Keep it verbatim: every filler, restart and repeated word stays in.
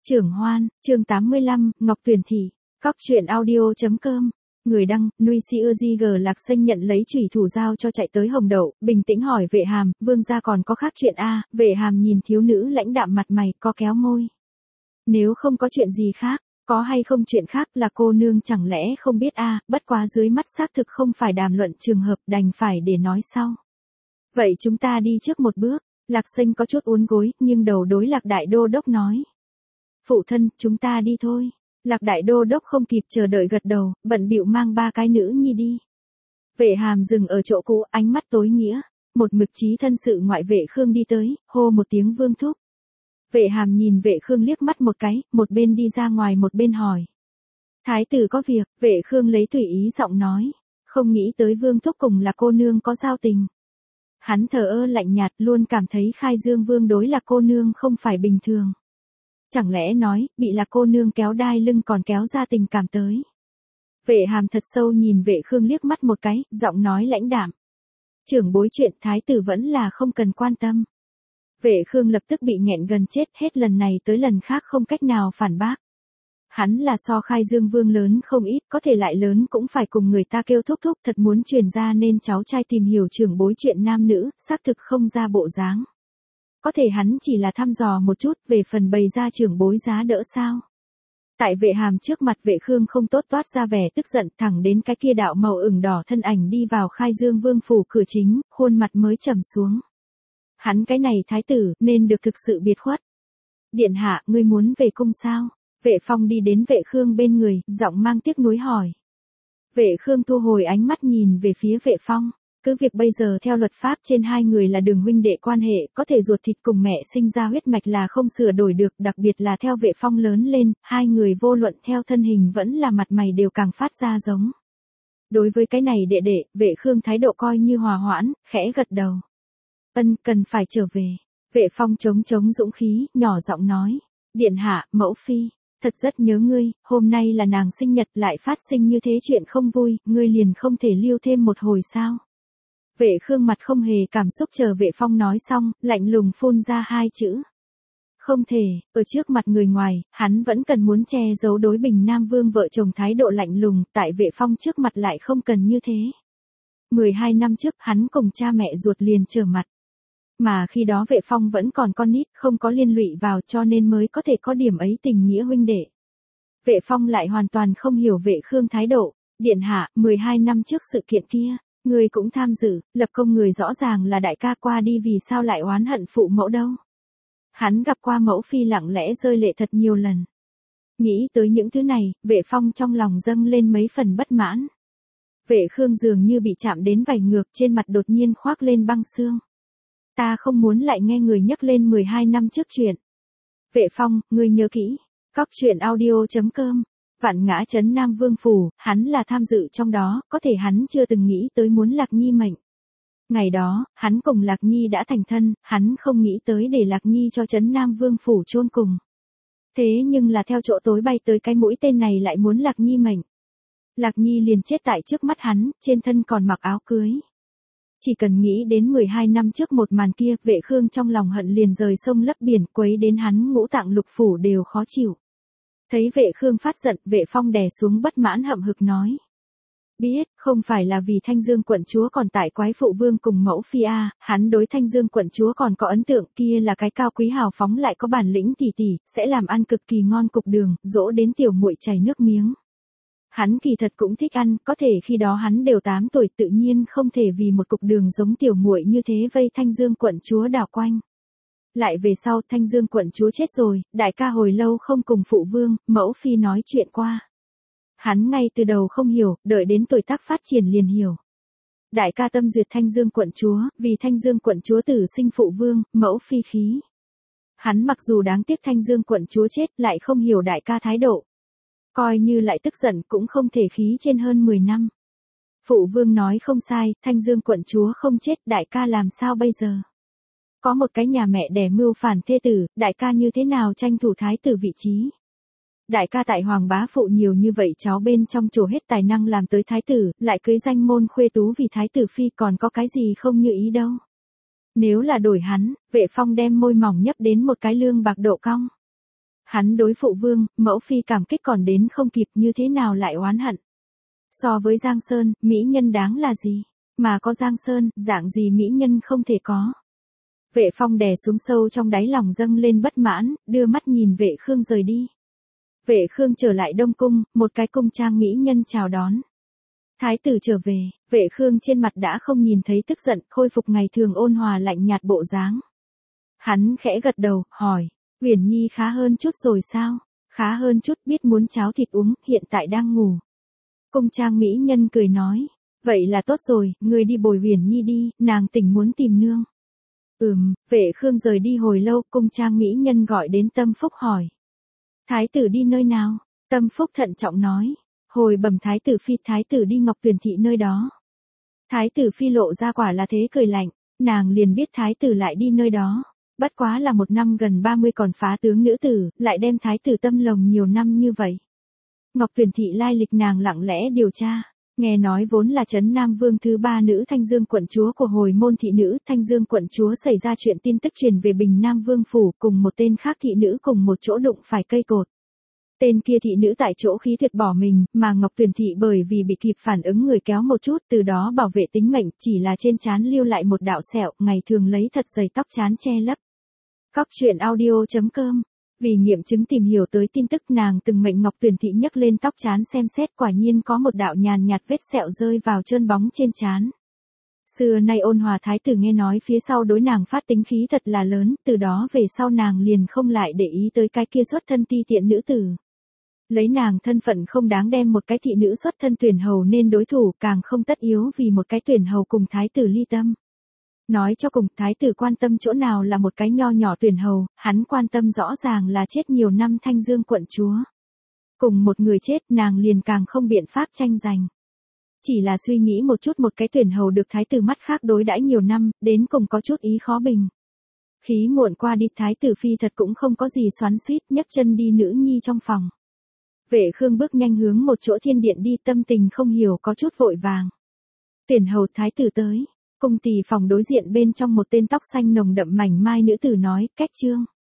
Trưởng Hoan, chương tám mươi lăm, Ngọc Tuyền Thị, Cóc truyện audio.com. Người đăng, Nuôi Si Ưa Di G Lạc Xanh nhận lấy chủy thủ dao cho chạy tới Hồng Đậu, bình tĩnh hỏi Vệ Hàm, vương gia còn có khác chuyện a? Vệ Hàm nhìn thiếu nữ lãnh đạm mặt mày, có kéo môi. Nếu không có chuyện gì khác, có hay không chuyện khác là cô nương chẳng lẽ không biết a? Bất quá dưới mắt xác thực không phải đàm luận trường hợp, đành phải để nói sau. Vậy chúng ta đi trước một bước. Lạc Xanh có chút uốn gối, nhưng đầu đối Lạc Đại Đô Đốc nói. Phụ thân, chúng ta đi thôi. Lạc Đại Đô Đốc không kịp chờ đợi gật đầu, bận bịu mang ba cái nữ nhi đi. Vệ Hàm dừng ở chỗ cũ, ánh mắt tối nghĩa. Một mực chí thân sự ngoại Vệ Khương đi tới, hô một tiếng vương thúc. Vệ Hàm nhìn Vệ Khương liếc mắt một cái, một bên đi ra ngoài một bên hỏi. Thái tử có việc, Vệ Khương lấy tùy ý giọng nói. Không nghĩ tới vương thúc cùng là cô nương có giao tình. Hắn thờ ơ lạnh nhạt, luôn cảm thấy Khai Dương Vương đối là cô nương không phải bình thường. Chẳng lẽ nói, bị là cô nương kéo đai lưng còn kéo ra tình cảm tới. Vệ Hàm thật sâu nhìn Vệ Khương liếc mắt một cái, giọng nói lãnh đạm. Trưởng bối chuyện thái tử vẫn là không cần quan tâm. Vệ Khương lập tức bị nghẹn gần chết, hết lần này tới lần khác không cách nào phản bác. Hắn là so Khai Dương Vương lớn không ít, có thể lại lớn cũng phải cùng người ta kêu thúc thúc, thật muốn truyền ra nên cháu trai tìm hiểu trưởng bối chuyện nam nữ, xác thực không ra bộ dáng. Có thể hắn chỉ là thăm dò một chút, về phần bày ra trưởng bối giá đỡ sao. Tại Vệ Hàm trước mặt Vệ Khương không tốt toát ra vẻ tức giận, thẳng đến cái kia đạo màu ửng đỏ thân ảnh đi vào Khai Dương Vương phủ cửa chính, khuôn mặt mới trầm xuống. Hắn cái này thái tử, nên được thực sự biệt khuất. Điện hạ, ngươi muốn về cung sao? Vệ Phong đi đến Vệ Khương bên người, giọng mang tiếc nuối hỏi. Vệ Khương thu hồi ánh mắt nhìn về phía Vệ Phong. Cứ việc bây giờ theo luật pháp trên hai người là đường huynh đệ quan hệ, có thể ruột thịt cùng mẹ sinh ra huyết mạch là không sửa đổi được, đặc biệt là theo Vệ Phong lớn lên, hai người vô luận theo thân hình vẫn là mặt mày đều càng phát ra giống. Đối với cái này đệ đệ, Vệ Khương thái độ coi như hòa hoãn, khẽ gật đầu. Ân, cần phải trở về. Vệ Phong chống chống dũng khí, nhỏ giọng nói. Điện hạ, mẫu phi. Thật rất nhớ ngươi, hôm nay là nàng sinh nhật lại phát sinh như thế chuyện không vui, ngươi liền không thể lưu thêm một hồi sao. Vệ Khương mặt không hề cảm xúc chờ Vệ Phong nói xong, lạnh lùng phun ra hai chữ. Không thể, ở trước mặt người ngoài, hắn vẫn cần muốn che giấu đối Bình Nam Vương vợ chồng thái độ lạnh lùng, tại Vệ Phong trước mặt lại không cần như thế. mười hai năm trước hắn cùng cha mẹ ruột liền trở mặt. Mà khi đó Vệ Phong vẫn còn con nít, không có liên lụy vào cho nên mới có thể có điểm ấy tình nghĩa huynh đệ. Vệ Phong lại hoàn toàn không hiểu Vệ Khương thái độ. Điện hạ, mười hai năm trước sự kiện kia, người cũng tham dự, lập công người rõ ràng là đại ca qua đi vì sao lại oán hận phụ mẫu đâu. Hắn gặp qua mẫu phi lặng lẽ rơi lệ thật nhiều lần. Nghĩ tới những thứ này, Vệ Phong trong lòng dâng lên mấy phần bất mãn. Vệ Khương dường như bị chạm đến vảy ngược, trên mặt đột nhiên khoác lên băng xương. Ta không muốn lại nghe người nhắc lên mười hai năm trước chuyện. Vệ Phong, ngươi nhớ kỹ. Cóc truyện audio.com. Vạn Ngã Trấn Nam Vương phủ, hắn là tham dự trong đó, có thể hắn chưa từng nghĩ tới muốn Lạc Nhi mệnh. Ngày đó, hắn cùng Lạc Nhi đã thành thân, hắn không nghĩ tới để Lạc Nhi cho Trấn Nam Vương phủ chôn cùng. Thế nhưng là theo chỗ tối bay tới cái mũi tên này lại muốn Lạc Nhi mệnh. Lạc Nhi liền chết tại trước mắt hắn, trên thân còn mặc áo cưới. Chỉ cần nghĩ đến mười hai năm trước một màn kia, Vệ Khương trong lòng hận liền rời sông lấp biển, quấy đến hắn ngũ tạng lục phủ đều khó chịu. Thấy Vệ Khương phát giận, Vệ Phong đè xuống bất mãn hậm hực nói. Biết, không phải là vì Thanh Dương quận chúa còn tại quái phụ vương cùng mẫu phi a, hắn đối Thanh Dương quận chúa còn có ấn tượng, kia là cái cao quý hào phóng lại có bản lĩnh tỷ tỷ, sẽ làm ăn cực kỳ ngon cục đường, dỗ đến tiểu muội chảy nước miếng. Hắn kỳ thật cũng thích ăn, có thể khi đó hắn đều tám tuổi, tự nhiên không thể vì một cục đường giống tiểu muội như thế vây Thanh Dương quận chúa đảo quanh. Lại về sau Thanh Dương quận chúa chết rồi, đại ca hồi lâu không cùng phụ vương, mẫu phi nói chuyện qua. Hắn ngay từ đầu không hiểu, đợi đến tuổi tác phát triển liền hiểu. Đại ca tâm duyệt Thanh Dương quận chúa, vì Thanh Dương quận chúa tử sinh phụ vương, mẫu phi khí. Hắn mặc dù đáng tiếc Thanh Dương quận chúa chết, lại không hiểu đại ca thái độ. Coi như lại tức giận cũng không thể khí trên hơn mười năm. Phụ vương nói không sai, Thanh Dương quận chúa không chết, đại ca làm sao bây giờ? Có một cái nhà mẹ đẻ mưu phản thê tử, đại ca như thế nào tranh thủ thái tử vị trí? Đại ca tại Hoàng bá phụ nhiều như vậy cháu bên trong trổ hết tài năng làm tới thái tử, lại cưới danh môn khuê tú vì thái tử phi còn có cái gì không như ý đâu. Nếu là đổi hắn, Vệ Phong đem môi mỏng nhấp đến một cái lương bạc độ cong. Hắn đối phụ vương, mẫu phi cảm kích còn đến không kịp như thế nào lại oán hận. So với Giang Sơn, mỹ nhân đáng là gì? Mà có Giang Sơn, dạng gì mỹ nhân không thể có. Vệ Phong đè xuống sâu trong đáy lòng dâng lên bất mãn, đưa mắt nhìn Vệ Khương rời đi. Vệ Khương trở lại Đông Cung, một cái cung trang mỹ nhân chào đón. Thái tử trở về, Vệ Khương trên mặt đã không nhìn thấy tức giận, khôi phục ngày thường ôn hòa lạnh nhạt bộ dáng. Hắn khẽ gật đầu, hỏi, Uyển Nhi khá hơn chút rồi sao? Khá hơn chút, biết muốn cháo thịt uống, hiện tại đang ngủ. Cung trang mỹ nhân cười nói, vậy là tốt rồi, ngươi đi bồi Uyển Nhi đi, nàng tỉnh muốn tìm nương. Ừm, Vệ Khương rời đi hồi lâu, cung trang mỹ nhân gọi đến Tâm Phúc hỏi. Thái tử đi nơi nào? Tâm Phúc thận trọng nói, hồi bẩm Thái tử phi, Thái tử đi Ngọc Tuyền thị nơi đó. Thái tử phi lộ ra quả là thế cười lạnh, nàng liền biết Thái tử lại đi nơi đó. Bất quá là một năm gần ba mươi còn phá tướng nữ tử, lại đem Thái tử tâm lồng nhiều năm như vậy. Ngọc Tuyền thị lai lịch nàng lặng lẽ điều tra, nghe nói vốn là trấn Nam Vương thứ ba nữ Thanh Dương quận chúa của hồi môn thị nữ. Thanh Dương quận chúa xảy ra chuyện tin tức truyền về Bình Nam Vương phủ, cùng một tên khác thị nữ cùng một chỗ đụng phải cây cột. Tên kia thị nữ tại chỗ khí tuyệt bỏ mình, mà Ngọc Tuyền thị bởi vì bị kịp phản ứng người kéo một chút, từ đó bảo vệ tính mệnh, chỉ là trên trán lưu lại một đạo sẹo, ngày thường lấy thật dày tóc trán che lấp. Cóc truyện audio chấm com. Vì nghiệm chứng tìm hiểu tới tin tức, nàng từng mệnh Ngọc Tuyền thị nhấc lên tóc trán xem xét, quả nhiên có một đạo nhàn nhạt vết sẹo rơi vào trơn bóng trên trán. Xưa nay ôn hòa thái tử nghe nói phía sau đối nàng phát tính khí thật là lớn, từ đó về sau nàng liền không lại để ý tới cái kia xuất thân ti tiện nữ tử. Lấy nàng thân phận không đáng đem một cái thị nữ xuất thân tuyển hầu nên đối thủ, càng không tất yếu vì một cái tuyển hầu cùng thái tử ly tâm. Nói cho cùng, thái tử quan tâm chỗ nào là một cái nho nhỏ tuyển hầu, hắn quan tâm rõ ràng là chết nhiều năm Thanh Dương quận chúa. Cùng một người chết, nàng liền càng không biện pháp tranh giành. Chỉ là suy nghĩ một chút, một cái tuyển hầu được thái tử mắt khác đối đãi nhiều năm, đến cùng có chút ý khó bình. Khí muộn qua đi, thái tử phi thật cũng không có gì xoắn xuýt, nhấc chân đi nữ nhi trong phòng. Vệ Khương bước nhanh hướng một chỗ thiên điện đi, tâm tình không hiểu có chút vội vàng. Tuyển hầu thái tử tới. Cung tỳ phòng đối diện bên trong một tên tóc xanh nồng đậm mảnh mai nữ tử nói, cách trương.